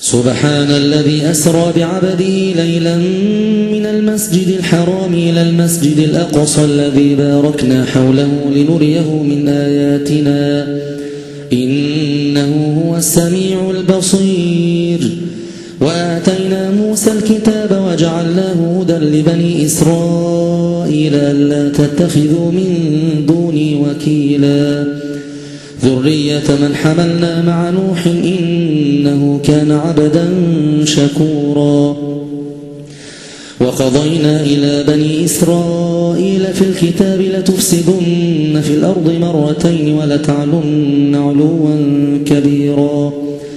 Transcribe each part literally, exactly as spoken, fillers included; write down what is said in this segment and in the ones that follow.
سبحان الذي أسرى بعبده ليلا من المسجد الحرام إلى المسجد الأقصى الذي باركنا حوله لنريه من آياتنا إنه هو السميع البصير. وآتينا موسى الكتاب وجعلناه هدى لبني إسرائيل ألا تتخذوا من دوني وكيلا ذرية من حملنا مع نوح إنه كان عبدا شكورا. وقضينا إلى بني إسرائيل في الكتاب لتفسدن في الأرض مرتين ولتعلن علوا كبيرا.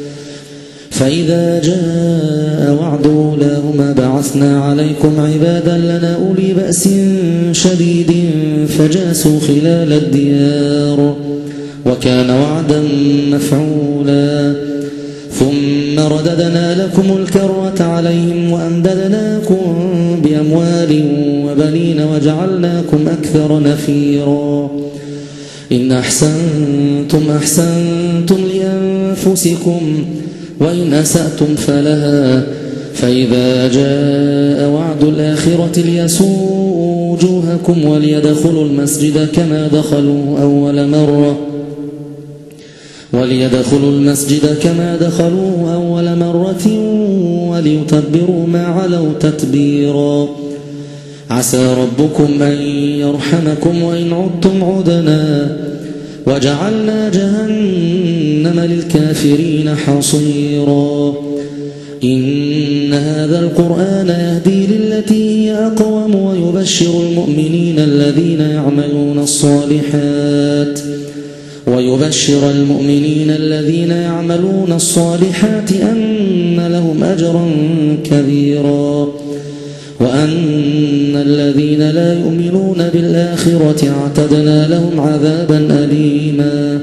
فإذا جاء وعد أولاهما بعثنا عليكم عبادا لنا أولي بأس شديد فجاسوا خلال الديار وكان وعدا مفعولا. ثم رددنا لكم الكرة عليهم وأمددناكم بأموال وبنين وجعلناكم أكثر نفيرا. إن أحسنتم أحسنتم لأنفسكم وإن أسأتم فلها. فإذا جاء وعد الآخرة ليسوءوا وجوهكم وليدخلوا المسجد كما دخلوا أول مرة وليدخلوا المسجد كما دخلوه أول مرة وليتبروا ما علوا تتبيرا. عسى ربكم أن يرحمكم وإن عدتم عدنا وجعلنا جهنم للكافرين حصيرا. إن هذا القرآن يهدي للتي هي أقوم ويبشر المؤمنين الذين يعملون الصالحات ويبشر المؤمنين الذين يعملون الصالحات أن لهم أجرا كبيرا وأن الذين لا يؤمنون بالآخرة اعتدنا لهم عذابا أليما.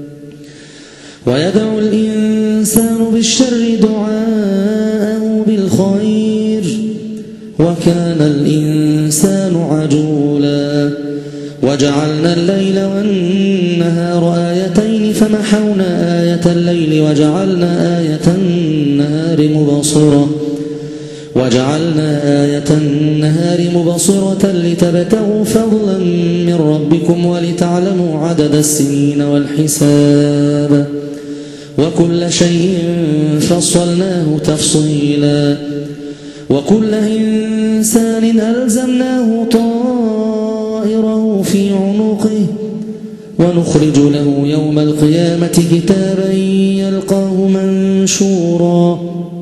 ويدعو الإنسان بالشر دعاءه بالخير وكان الإنسان عجولا. وجعلنا الليل والنهار آيتين فمحونا آية الليل وجعلنا آية النهار مبصرة وجعلنا آية النهار مبصرة لتبتغوا فضلا من ربكم ولتعلموا عدد السنين والحساب وكل شيء فصلناه تفصيلا. وكل إنسان ألزمناه طائره في عنقه ونخرج له يوم القيامة كتابا يلقاه منشورا.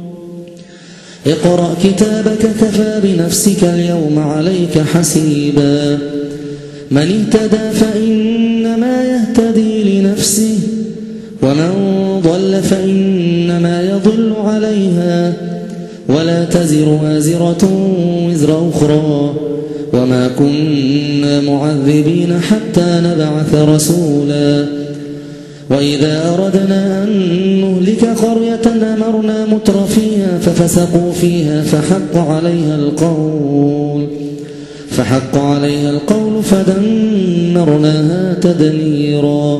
اقرأ كتابك كفى بنفسك اليوم عليك حسيبا. من اهتدى فإنما يهتدي لنفسه ومن ضل فإنما يضل عليها ولا تزر وازرة وزر أخرى وما كنا معذبين حتى نبعث رسولا. وإذا أردنا أن نهلك قرية أمرنا مترفيها ففسقوا فيها فحق عليها القول فحق عليها القول فدمرناها تدميرا.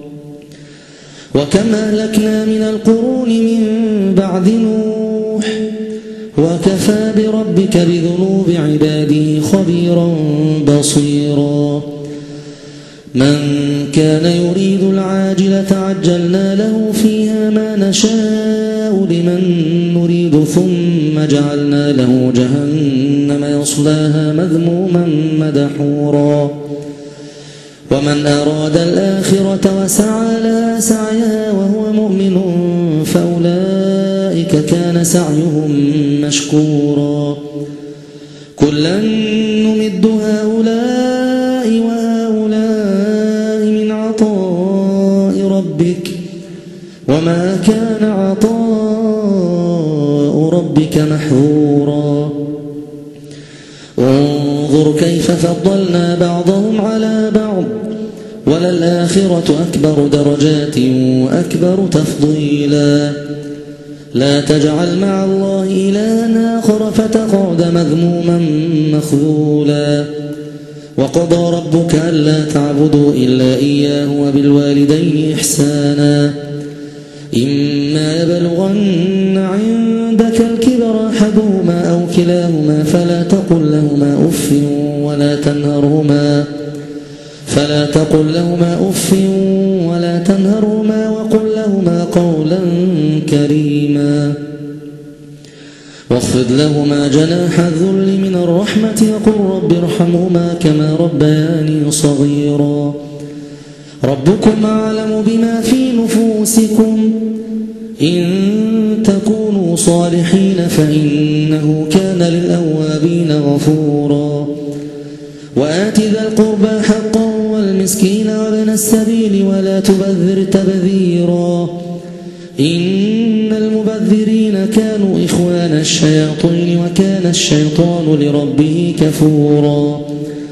وكم أهلكنا من القرون من بعد نوح وكفى بربك بذنوب عباده خبيرا بصيرا. من كان يريد العاجلة عجلنا له فيها ما نشاء لمن نريد ثم جعلنا له جهنم يصلاها مذموما مدحورا. ومن أراد الآخرة وسعى لها سعيها وهو مؤمن فأولئك كان سعيهم مشكورا. كلا نمد هؤلاء وهؤلاء من عطاء ربك وما كان عطاء ربك محظورا. انظر كيف فضلنا بعضهم على بعض وللآخرة أكبر درجات وأكبر تفضيلا. لا تجعل مع الله إلها آخر فتقعد مذموما مخذولا. وقضى ربك ألا تعبدوا إلا إياه وبالوالدين إحسانا إما يبلغن عندك الكبر أحدهما أو كلاهما فلا تقل لهما أف ولا تنهرهما فلا تقل لهما أف ولا تنهرهما وقل لهما قولا كريما واخفض لهما جناح الذل من الرحمة وقل رب ارحمهما كما ربياني صغيرا ربكم أعلم بما في نفوسكم إن تكونوا صالحين فإنه كان للأوابين غفورا وآت ذا القربى حقا والمسكين وابن السبيل ولا تبذر تبذيرا إن المبذرين كانوا إخوان الشياطين وكان الشيطان لربه كفورا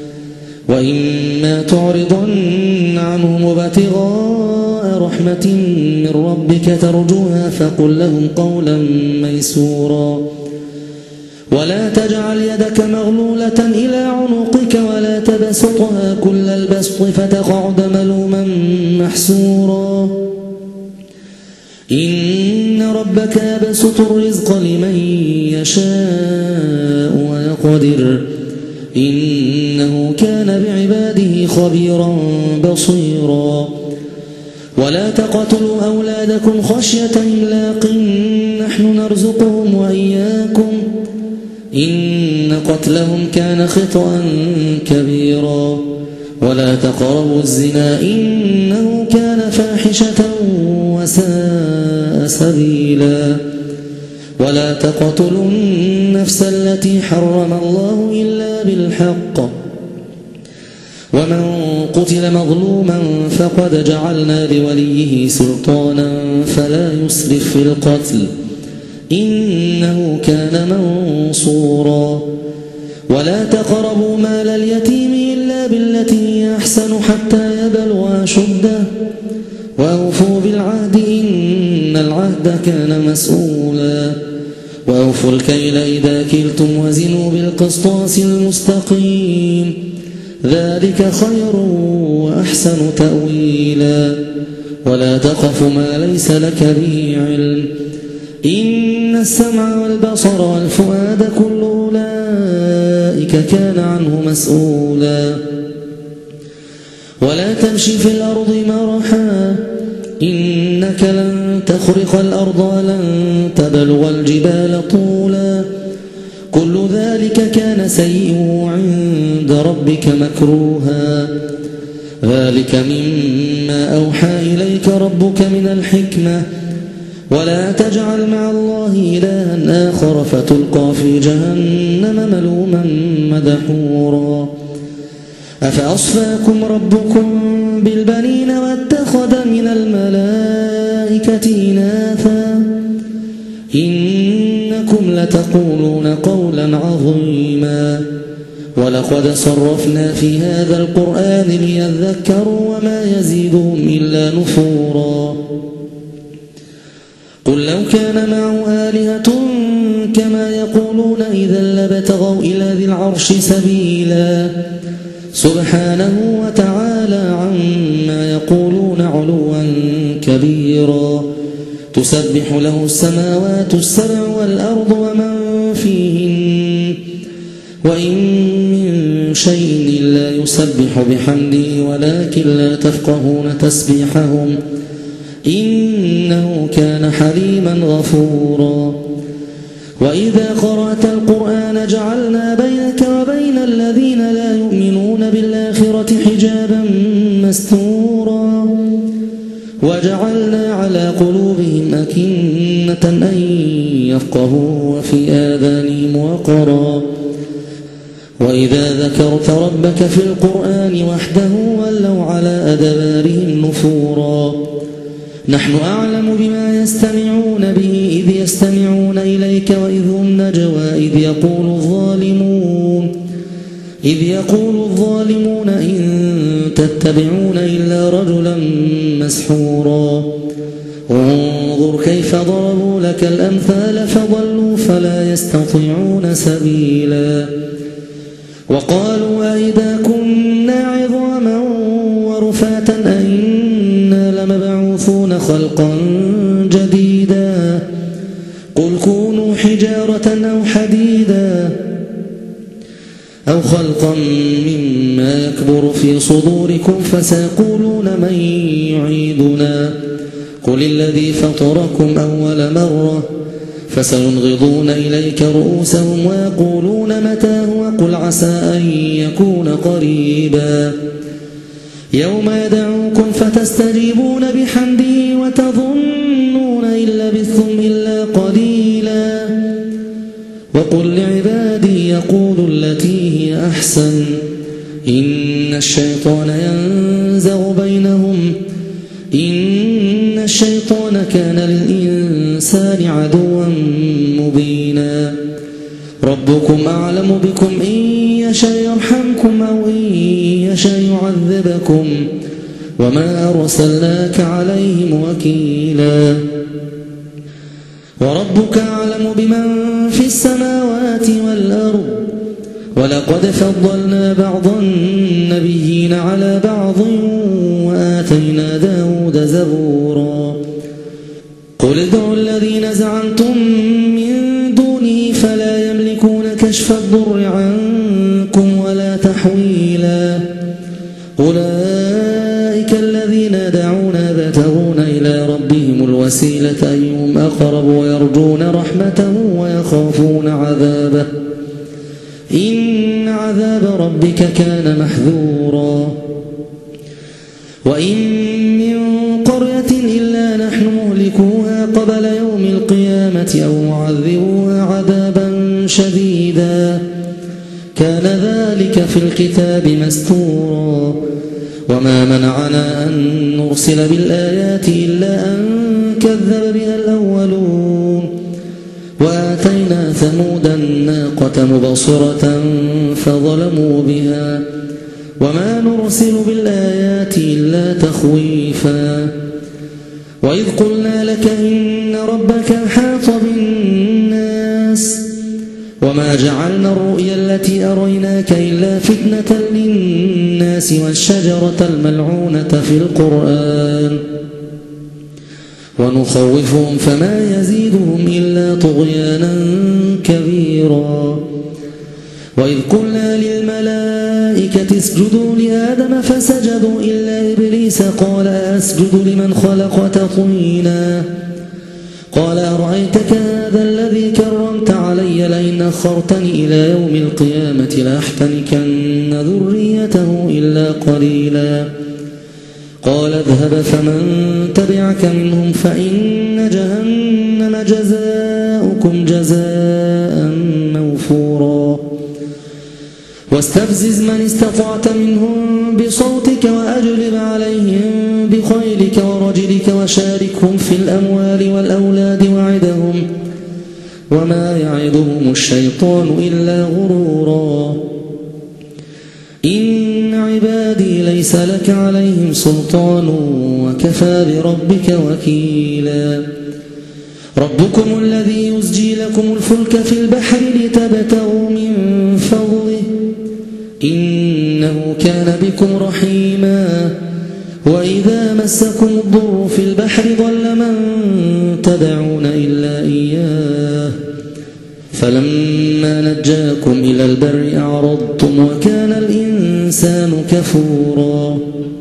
وإما تعرضن عنهم ابتغاء رحمة من ربك ترجوها فقل لهم قولا ميسورا ولا تجعل يدك مغلولة إلى عنقك ولا تبسطها كل البسط فتقعد ملوما محسورا إن ربك يبسط الرزق لمن يشاء ويقدر إنه كان بعباده خبيرا بصيرا ولا تقتلوا أولادكم خشية إملاق نحن نرزقهم وإياكم إن قتلهم كان خطأ كبيرا ولا تقربوا الزنا إنه كان فاحشة وساء سبيلا ولا تقتلوا النفس التي حرم الله إلا بالحق ومن قتل مظلوما فقد جعلنا لوليه سلطانا فلا يسرف في القتل إنه كان منصورا ولا تقربوا مال اليتيم إلا بالتي هي أحسن حتى يبلغ أشده وأوفوا بالعهد إن العهد كان مسؤولا وأوفوا الكيل إذا كلتم وزنوا بالقسطاس المستقيم ذلك خير وأحسن تأويلا ولا تقف ما ليس لك به علم إن السمع والبصر والفؤاد كل أولئك كان عنه مسؤولا ولا تمشي في الأرض مرحا إنك لن تخرق الأرض ولن تبلغ الجبال طولا كل ذلك كان سيئه عند ربك مكروها ذلك مما أوحى إليك ربك من الحكمة ولا تجعل مع الله إلها آخر فتلقى في جهنم ملوما مدحورا أفأصفاكم ربكم بالبنين واتخذ من الملائكة إناثا إنكم لتقولون قولا عظيما ولقد صرفنا في هذا القرآن ليذكروا وما يزيدهم إلا نفورا قل لو كان معه آلهة كما يقولون إذا لابتغوا إلى ذي العرش سبيلا سبحانه وتعالى عما يقولون علوا كبيرا تسبح له السماوات السبع والأرض ومن فيهن وإن من شيء إلا يسبح بحمده ولكن لا تفقهون تسبيحهم إنه كان حليما غفورا وإذا قرأت القرآن جعلنا بينك وبين الذين لا يؤمنون بالآخرة حجابا مستورا وجعلنا على قلوبهم أكنة أن يفقهوا وفي آذانهم وقرا وإذا ذكرت ربك في القرآن وحده ولوا على أدبارهم نفورا نحن أعلم بما يستمعون به إذ يستمعون إليك وإذ هم نجوى إذ يقول الظالمون إذ يقول الظالمون إن تتبعون إلا رجلا مسحورا انظر كيف ضربوا لك الأمثال فضلوا فلا يستطيعون سبيلا وقالوا أئذا كنا عظاما ورفاتا أئنا لمبعوثون خلقا خلقا مما يكبر في صدوركم فسيقولون من يعيدنا قل الذي فطركم أول مرة فسينغضون إليك رؤوسهم ويقولون متى هو قل عسى أن يكون قريبا يوم يدعوكم فتستجيبون بحمده وتظنون إن لبثتم إلا قليلا وقل لعبادي يقولوا التي هي أحسن إن الشيطان ينزغ بينهم إن الشيطان كان للإنسان عدوا مبينا ربكم أعلم بكم إن يشاء يرحمكم أو إن يشاء يعذبكم وما أرسلناك عليهم وكيلا وربك أعلم بمن في السماوات والأرض ولقد فضلنا بعض النبيين على بعض وآتينا داود زبورا قل ادعوا الذين زعمتم من دونه فلا يملكون كشف الضر عنكم ولا تحويلا أولئك الذين يدعون يبتغون إلى ربهم الوسيلة أيهم أقرب ويرجون رحمته ويخافون عذابه إن عذاب ربك كان محذورا وإن من قرية إلا نحن مهلكوها قبل يوم القيامة أو معذبوها عذابا شديدا كان ذلك في الكتاب مستورا وما منعنا أن نرسل بالآيات إلا أن كذب بها الأولون وآتينا ثمود الناقة مبصرة فظلموا بها وما نرسل بالآيات إلا تخويفا وإذ قلنا لك إن ربك أحاط بالناس وما جعلنا الرؤيا التي أريناك إلا فتنة للناس والشجرة الملعونة في القرآن ونخوفهم فما يزيدهم إلا طغيانا كبيرا وإذ قلنا للملائكة اسجدوا لآدم فسجدوا إلا إبليس قال أسجد لمن خلقت طينا قال أرأيتك هذا الذي كرمت علي لئن أخرتني إلى يوم القيامة لأحتنكن ذريته إلا قليلا قال اذهب فمن تبعك منهم فإن جهنم جزاؤكم جزاء موفورا واستفزز من استطعت منهم بصوتك وأجلب عليهم بخيلك ورجلك وشاركهم في الأموال والأولاد وعدهم وما يعدهم الشيطان إلا غرورا إن عبادي ليس لك عليهم سلطان وكفى بربك وكيلا ربكم الذي يزجي لكم الفلك في البحر لتبتغوا من فضله إنه كان بكم رحيما وإذا مسكم الضر في البحر ضل من تدعون إلا إياه فلما نجاكم إلى البر أعرضتم وكان الإنسان كفورا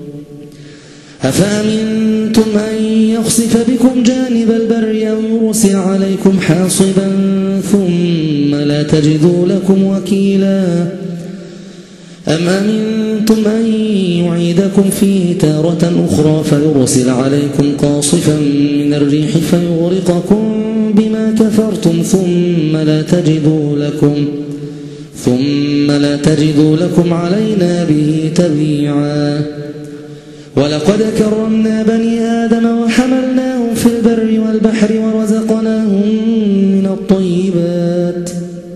أفأمنتم أن يخسف بكم جانب البر أو يرسل عليكم حاصبا ثم لا تجدوا لكم وكيلا أم أمنتم أن يعيدكم فيه تارة أخرى فيرسل عليكم قاصفا من الريح فيغرقكم بما كفرتم ثم لا تجدوا لكم ثم لا تجدوا لكم علينا به تبيعا ولقد كرمنا بني آدم وحملناهم في البر والبحر ورزقناهم من الطيبات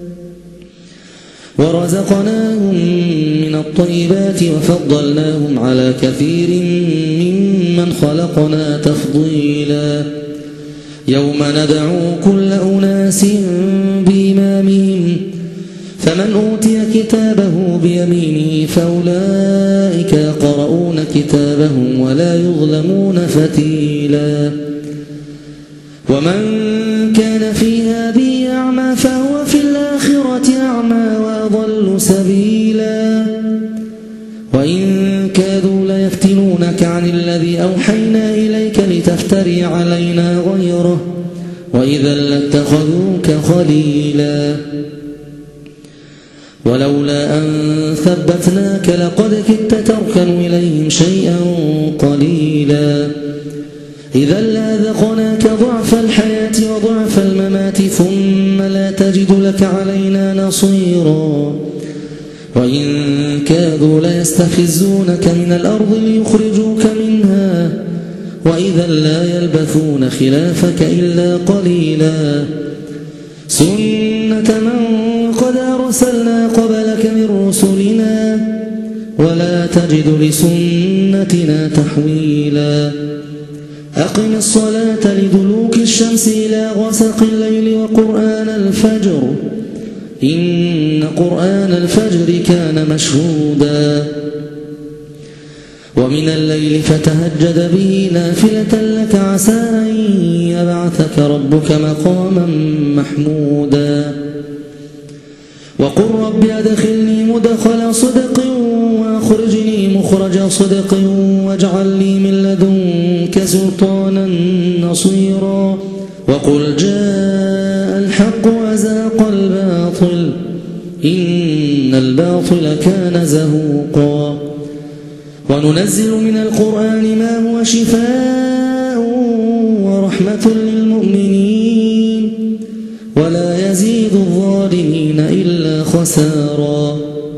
ورزقناهم من الطيبات وفضلناهم على كثير ممن خلقنا تفضيلا يوم ندعو كل أناس بإمامهم فمن أوتي كتابه بيمينه فأولئك يقرؤون كتابهم ولا يظلمون فتيلا ومن كان في هذه أعمى فهو في الآخرة أعمى وأضل سبيلا وإن كادوا ليفتنونك عن الذي أوحينا إليك لتفتري علينا غيره وإذا لاتخذوك خليلا ولولا أن ثبتناك لقد كدت تركن إليهم شيئا قليلا إذا لأذقناك ضعف الحياة وضعف الممات ثم لا تجد لك علينا نصيرا وإن كادوا ليستفزونك من الأرض ليخرجوك منها وإذا لا يلبثون خلافك إلا قليلا سنة من قد أرسلنا قبلك من رسلنا ولا تجد لسنتنا تحويلا أقم الصلاة لدلوك الشمس إلى غسق الليل وقرآن الفجر إن قرآن الفجر كان مشهودا ومن الليل فتهجد به نافلة لك عسى أن يبعثك ربك مقاما محمودا وقل رب أدخلني مدخل صدق وأخرجني مخرج صدق واجعل لي من لدنك سلطانا نصيرا وقل جاء الحق وزهق الباطل إن الباطل كان زهوقا وننزل من القرآن ما هو شفاء ورحمة للمؤمنين ولا يزيد الظالمين إلا خسارا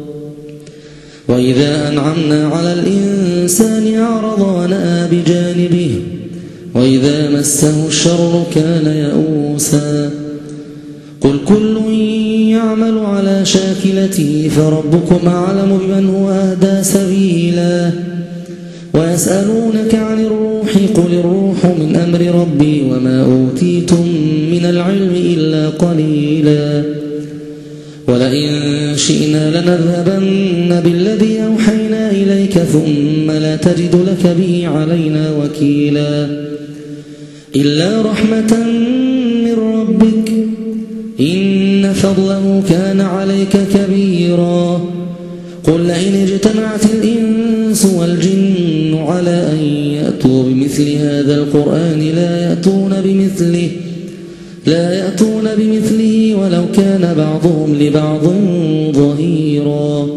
وإذا أنعمنا على الإنسان أعرض ونأى بجانبه وإذا مسه الشر كان يئوسا قل كل يعمل على شاكلته فربكم أعلم بمن هو أهدى سبيلا ويسألونك عن الروح قل الروح من أمر ربي وما أوتيتم من العلم إلا قليلا ولئن شئنا لنذهبن بالذي أوحينا إليك ثم لا تجد لك به علينا وكيلا إلا رحمة من ربك إن فضله كان عليك كبيرا قل لئن اجتمعت الإنس والجن على أن يأتوا بمثل هذا القرآن لا يأتون بمثله لا يأتون بمثله ولو كان بعضهم لبعض ظهيرا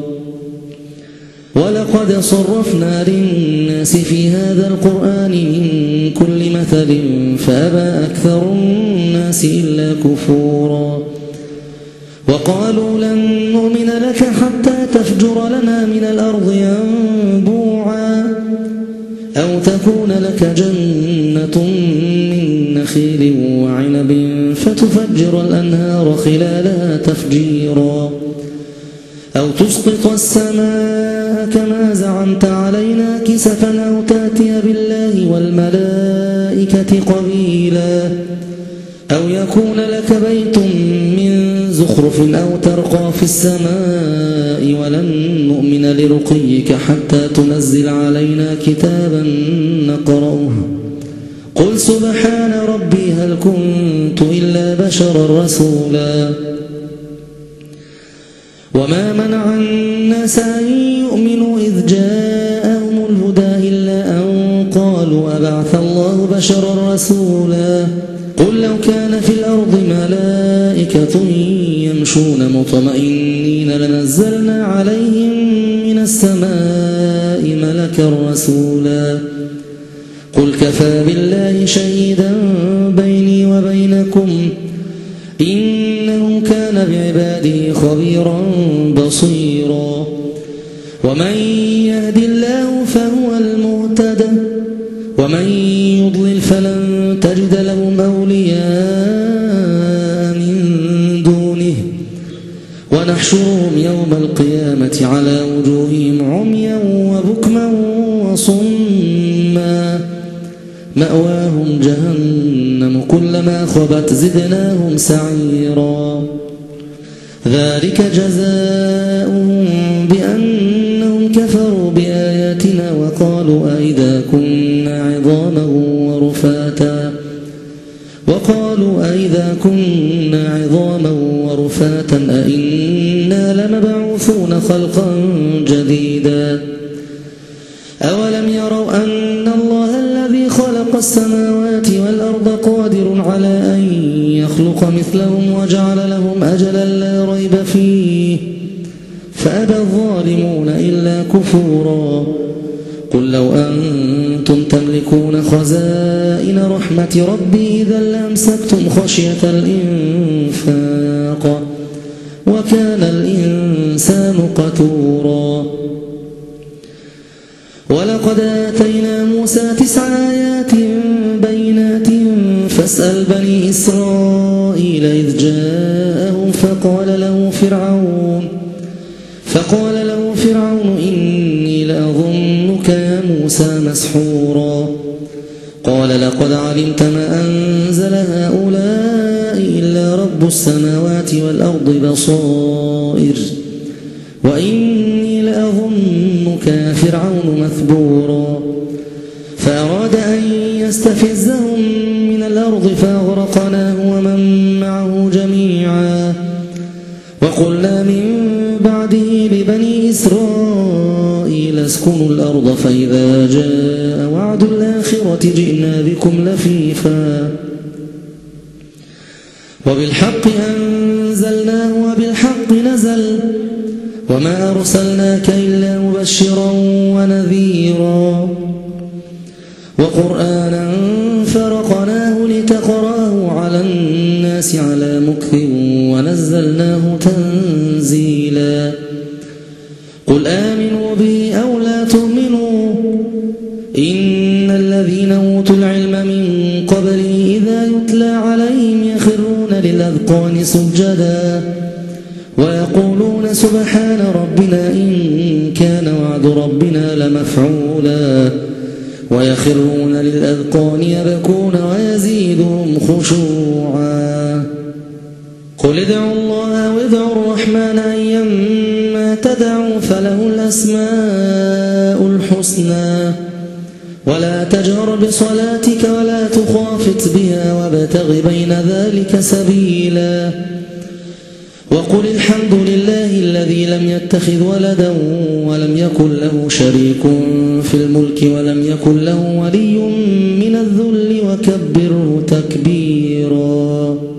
ولقد صرفنا للناس في هذا القرآن من كل مثل فأبى أكثر الناس إلا كفورا وقالوا لن نؤمن لك حتى تفجر لنا من الأرض ينبوعا أو تكون لك جنة من نخيل وعنب فتفجر الأنهار خلالها تفجيرا أو تسقط السماء كما زعمت علينا كسفا أو تأتي بالله والملائكة قبيلا أو يكون لك بيت من زخرف أو ترقى في السماء ولن نؤمن لرقيك حتى تنزل علينا كتابا نقرأه قل سبحان ربي هل كنت إلا بشرا رسولا وما منع الناس أن يؤمنوا إذ جاءهم الهدى إلا أن قالوا أبعث الله بشرا رسولا قل لو كان في الأرض ملائكة يمشون مطمئنين لنزلنا عليهم من السماء ملكا رسولا قل كفى بالله شهيدا بيني وبينكم إنه كان بعباده خبيرا بصيرا ومن يهد الله فهو المهتد ومن يضلل فلن تجد لهم أولياء من دونه ونحشرهم يوم القيامة على وجوههم عميا وبكما وصما مأواهم جهنم كلما خبت زدناهم سعيرا ذلك جزاؤهم بأنهم كفروا بآياتنا وقالوا أئذا كنا عظاما ورفاتا وقالوا أئذا كنا عظاما ورفاتا أئنا لمبعوثون خلقا جديدا أولم يروا أن الله الذي خلق السماوات والأرض قادر على أن يخلق مثلهم وجعل لهم أجلا لا ريب فيه فأبى الظالمون إلا كفورا قل لو أنتم تملكون خزائن رحمة ربي إذا لأمسكتم خشية الإنفاق وكان الإنسان قتورا ولقد آتينا موسى تسع آيات بينات فاسأل بني إسرائيل إذ جاءهم فقال له فرعون فقال له فرعون إني لأظنك يا موسى مسحورا قال لقد علمت ما أنزل هؤلاء إلا رب السماوات والأرض بصائر وإني لأظنك يا فرعون مثبورا فأراد أن يستفزهم من الأرض فأغرقناه ومن معه جميعا وقلنا من بعده لبني إسرائيل اسكنوا الأرض فإذا جاء وعد الآخرة جئنا بكم لفيفا وبالحق أنزلناه وبالحق نزل وما أرسلناك إلا مبشرا ونذيرا وقرآنا فرقناه لتقراه على الناس على مكث ونزلناه تنزيلا قل آمنوا به أو لا تؤمنوا إن الذين أوتوا العلم من قبله إذا يتلى عليهم يخرون للأذقان سجدا ويقولون سبحان ربنا إن كان وعد ربنا لمفعولا ويخرون للأذقان يبكون ويزيدهم خشوعا قل ادعوا الله وادعوا الرحمن أيما تدعوا فله الأسماء الحسنى ولا تجهر بصلاتك ولا تخافت بها وابتغ بين ذلك سبيلا وقل الحمد لله الذي لم يتخذ ولدا ولم يكن له شريك في الملك ولم يكن له ولي من الذل وكبره تكبيرا